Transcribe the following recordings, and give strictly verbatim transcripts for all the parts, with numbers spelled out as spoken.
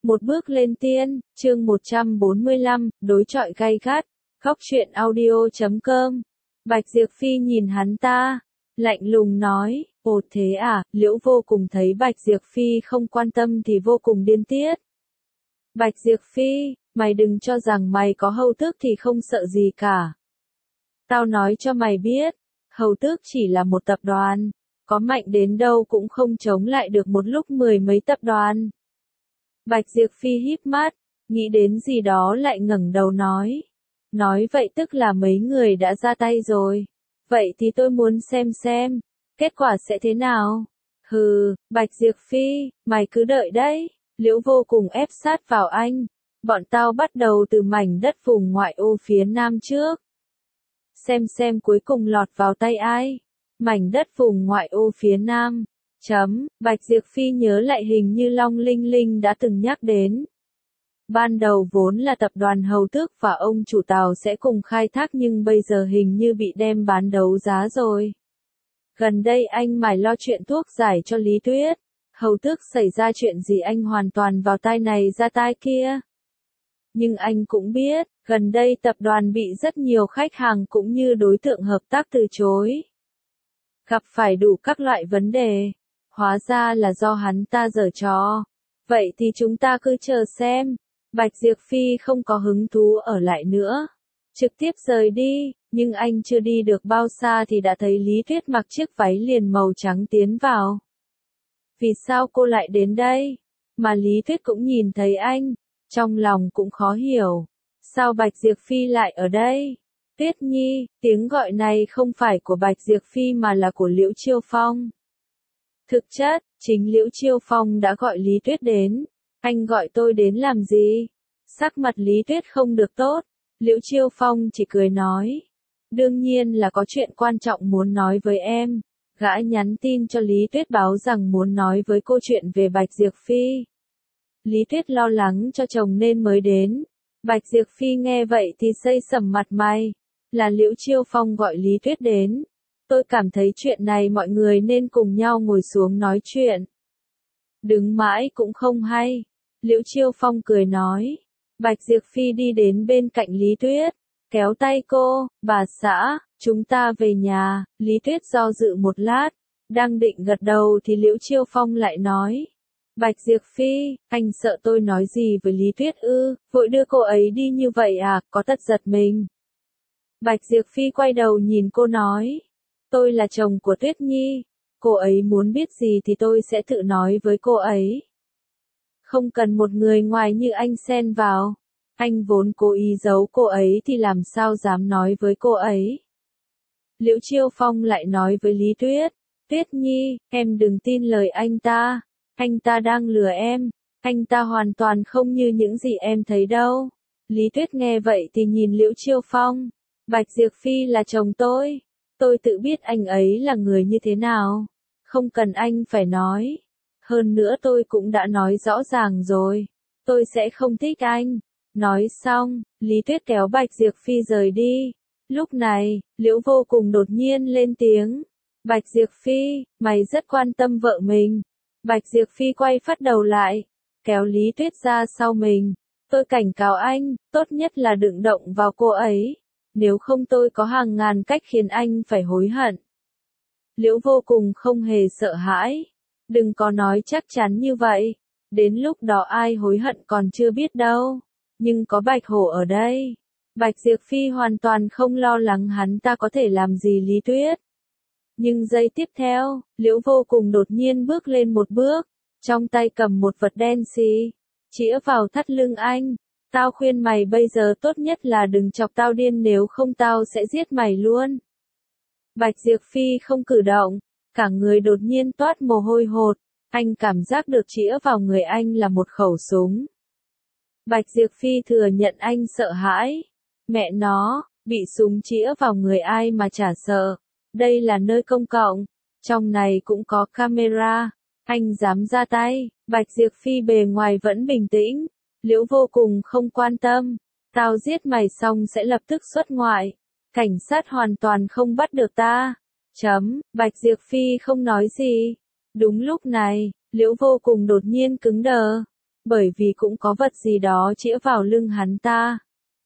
Một bước lên tiên, chương một trăm bốn mươi lăm, đối chọi gay gắt, góc truyện audio chấm com. Bạch Diệp Phi nhìn hắn ta, lạnh lùng nói, ồ thế à, Liễu Vô Cùng thấy Bạch Diệp Phi không quan tâm thì vô cùng điên tiết. Bạch Diệp Phi, mày đừng cho rằng mày có hầu tước thì không sợ gì cả. Tao nói cho mày biết, hầu tước chỉ là một tập đoàn, có mạnh đến đâu cũng không chống lại được một lúc mười mấy tập đoàn. Bạch Diệp Phi híp mắt, nghĩ đến gì đó lại ngẩng đầu nói. Nói vậy tức là mấy người đã ra tay rồi. Vậy thì tôi muốn xem xem, kết quả sẽ thế nào? Hừ, Bạch Diệp Phi, mày cứ đợi đấy. Liễu Vô Cùng ép sát vào anh. Bọn tao bắt đầu từ mảnh đất vùng ngoại ô phía nam trước. Xem xem cuối cùng lọt vào tay ai. Mảnh đất vùng ngoại ô phía nam. Chấm, Bạch Diệp Phi nhớ lại hình như Long Linh Linh đã từng nhắc đến. Ban đầu vốn là tập đoàn Hầu Tước và ông chủ tàu sẽ cùng khai thác nhưng bây giờ hình như bị đem bán đấu giá rồi. Gần đây anh mải lo chuyện thuốc giải cho Lý Tuyết. Hầu Tước xảy ra chuyện gì anh hoàn toàn vào tai này ra tai kia. Nhưng anh cũng biết, gần đây tập đoàn bị rất nhiều khách hàng cũng như đối tượng hợp tác từ chối. Gặp phải đủ các loại vấn đề. Hóa ra là do hắn ta giở trò. Vậy thì chúng ta cứ chờ xem. Bạch Diệp Phi không có hứng thú ở lại nữa. Trực tiếp rời đi, nhưng anh chưa đi được bao xa thì đã thấy Lý Tuyết mặc chiếc váy liền màu trắng tiến vào. Vì sao cô lại đến đây? Mà Lý Tuyết cũng nhìn thấy anh, trong lòng cũng khó hiểu. Sao Bạch Diệp Phi lại ở đây? Tuyết Nhi, tiếng gọi này không phải của Bạch Diệp Phi mà là của Liễu Chiêu Phong. Thực chất, chính Liễu Chiêu Phong đã gọi Lý Tuyết đến. Anh gọi tôi đến làm gì? Sắc mặt Lý Tuyết không được tốt. Liễu Chiêu Phong chỉ cười nói. Đương nhiên là có chuyện quan trọng muốn nói với em. Gã nhắn tin cho Lý Tuyết báo rằng muốn nói với cô chuyện về Bạch Diệp Phi. Lý Tuyết lo lắng cho chồng nên mới đến. Bạch Diệp Phi nghe vậy thì xây sầm mặt mày. Là Liễu Chiêu Phong gọi Lý Tuyết đến. Tôi cảm thấy chuyện này mọi người nên cùng nhau ngồi xuống nói chuyện. Đứng mãi cũng không hay. Liễu Chiêu Phong cười nói. Bạch Diệp Phi đi đến bên cạnh Lý Tuyết. Kéo tay cô, bà xã, chúng ta về nhà. Lý Tuyết do dự một lát. Đang định gật đầu thì Liễu Chiêu Phong lại nói. Bạch Diệp Phi, anh sợ tôi nói gì với Lý Tuyết ư, vội đưa cô ấy đi như vậy à, có tất giật mình. Bạch Diệp Phi quay đầu nhìn cô nói. Tôi là chồng của Tuyết Nhi. Cô ấy muốn biết gì thì tôi sẽ tự nói với cô ấy. Không cần một người ngoài như anh xen vào. Anh vốn cố ý giấu cô ấy thì làm sao dám nói với cô ấy. Liễu Chiêu Phong lại nói với Lý Tuyết. Tuyết Nhi, em đừng tin lời anh ta. Anh ta đang lừa em. Anh ta hoàn toàn không như những gì em thấy đâu. Lý Tuyết nghe vậy thì nhìn Liễu Chiêu Phong. Bạch Diệp Phi là chồng tôi. Tôi tự biết anh ấy là người như thế nào. Không cần anh phải nói. Hơn nữa tôi cũng đã nói rõ ràng rồi. Tôi sẽ không thích anh. Nói xong, Lý Tuyết kéo Bạch Diệp Phi rời đi. Lúc này, Liễu Vô Cùng đột nhiên lên tiếng. Bạch Diệp Phi, mày rất quan tâm vợ mình. Bạch Diệp Phi quay phát đầu lại. Kéo Lý Tuyết ra sau mình. Tôi cảnh cáo anh, tốt nhất là đừng động vào cô ấy. Nếu không tôi có hàng ngàn cách khiến anh phải hối hận. Liễu Vô Cùng không hề sợ hãi. Đừng có nói chắc chắn như vậy. Đến lúc đó ai hối hận còn chưa biết đâu. Nhưng có Bạch Hổ ở đây. Bạch Diệp Phi hoàn toàn không lo lắng hắn ta có thể làm gì Lý Tuyết. Nhưng giây tiếp theo, Liễu Vô Cùng đột nhiên bước lên một bước. Trong tay cầm một vật đen xì. Chĩa vào thắt lưng anh. Tao khuyên mày bây giờ tốt nhất là đừng chọc tao điên nếu không tao sẽ giết mày luôn. Bạch Diệp Phi không cử động, cả người đột nhiên toát mồ hôi hột, anh cảm giác được chĩa vào người anh là một khẩu súng. Bạch Diệp Phi thừa nhận anh sợ hãi. Mẹ nó, bị súng chĩa vào người ai mà chả sợ. Đây là nơi công cộng, trong này cũng có camera, anh dám ra tay. Bạch Diệp Phi bề ngoài vẫn bình tĩnh. Liễu Vô Cùng không quan tâm. Tao giết mày xong sẽ lập tức xuất ngoại. Cảnh sát hoàn toàn không bắt được ta. Chấm, Bạch Diệp Phi không nói gì. Đúng lúc này, Liễu Vô Cùng đột nhiên cứng đờ. bởi vì cũng có vật gì đó chĩa vào lưng hắn ta.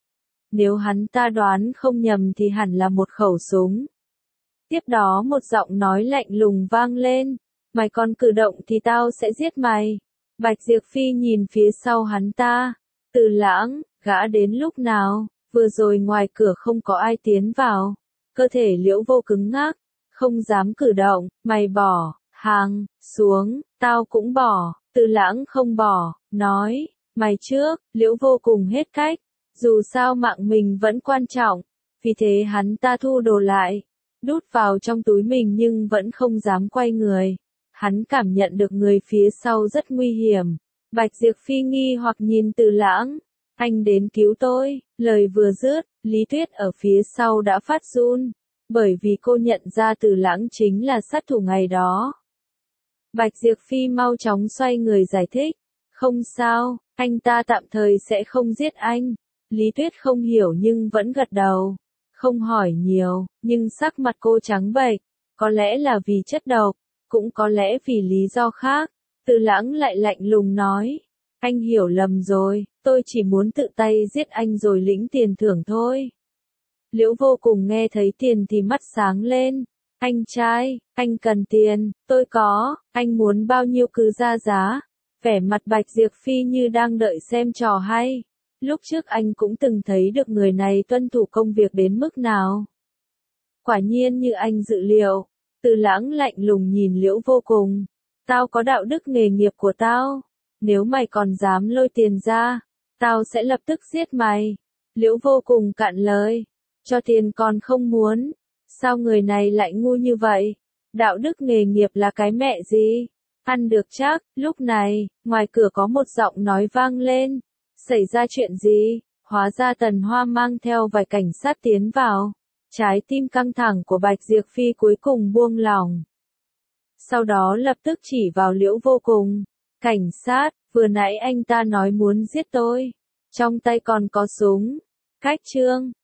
Nếu hắn ta đoán không nhầm thì hẳn là một khẩu súng. Tiếp đó một giọng nói lạnh lùng vang lên, mày còn cử động thì tao sẽ giết mày. Bạch Diệp Phi nhìn phía sau hắn ta, Từ Lãng, gã đến lúc nào, vừa rồi ngoài cửa không có ai tiến vào, cơ thể Liễu Vô cứng ngắc, không dám cử động, mày bỏ, hàng, xuống, tao cũng bỏ, Từ Lãng không bỏ, nói, mày trước, Liễu Vô cùng hết cách, dù sao mạng mình vẫn quan trọng, vì thế hắn ta thu đồ lại, đút vào trong túi mình nhưng vẫn không dám quay người. Hắn cảm nhận được người phía sau rất nguy hiểm. Bạch Diệp Phi nghi hoặc nhìn Từ Lãng. Anh đến cứu tôi. Lời vừa dứt, Lý Tuyết ở phía sau đã phát run. Bởi vì cô nhận ra Từ Lãng chính là sát thủ ngày đó. Bạch Diệp Phi mau chóng xoay người giải thích. Không sao, anh ta tạm thời sẽ không giết anh. Lý Tuyết không hiểu nhưng vẫn gật đầu. Không hỏi nhiều, nhưng sắc mặt cô trắng bệch. Có lẽ là vì chất độc. Cũng có lẽ vì lý do khác, Từ Lãng lại lạnh lùng nói, anh hiểu lầm rồi, tôi chỉ muốn tự tay giết anh rồi lĩnh tiền thưởng thôi. Liễu Vô cùng nghe thấy tiền thì mắt sáng lên, anh trai, anh cần tiền, tôi có, anh muốn bao nhiêu cứ ra giá. Vẻ mặt Bạch Diệp Phi như đang đợi xem trò hay, lúc trước anh cũng từng thấy được người này tuân thủ công việc đến mức nào. Quả nhiên như anh dự liệu. Từ Lãng lạnh lùng nhìn Liễu Vô cùng. Tao có đạo đức nghề nghiệp của tao. Nếu mày còn dám lôi tiền ra, tao sẽ lập tức giết mày. Liễu Vô cùng cạn lời. Cho tiền còn không muốn. Sao người này lại ngu như vậy? Đạo đức nghề nghiệp là cái mẹ gì? Ăn được chắc. Lúc này, ngoài cửa có một giọng nói vang lên. Xảy ra chuyện gì? Hóa ra Tần Hoa mang theo vài cảnh sát tiến vào. Trái tim căng thẳng của Bạch Diệp Phi cuối cùng buông lỏng. Sau đó lập tức chỉ vào Liễu Vô cùng. Cảnh sát, vừa nãy anh ta nói muốn giết tôi. Trong tay còn có súng. Cách chương.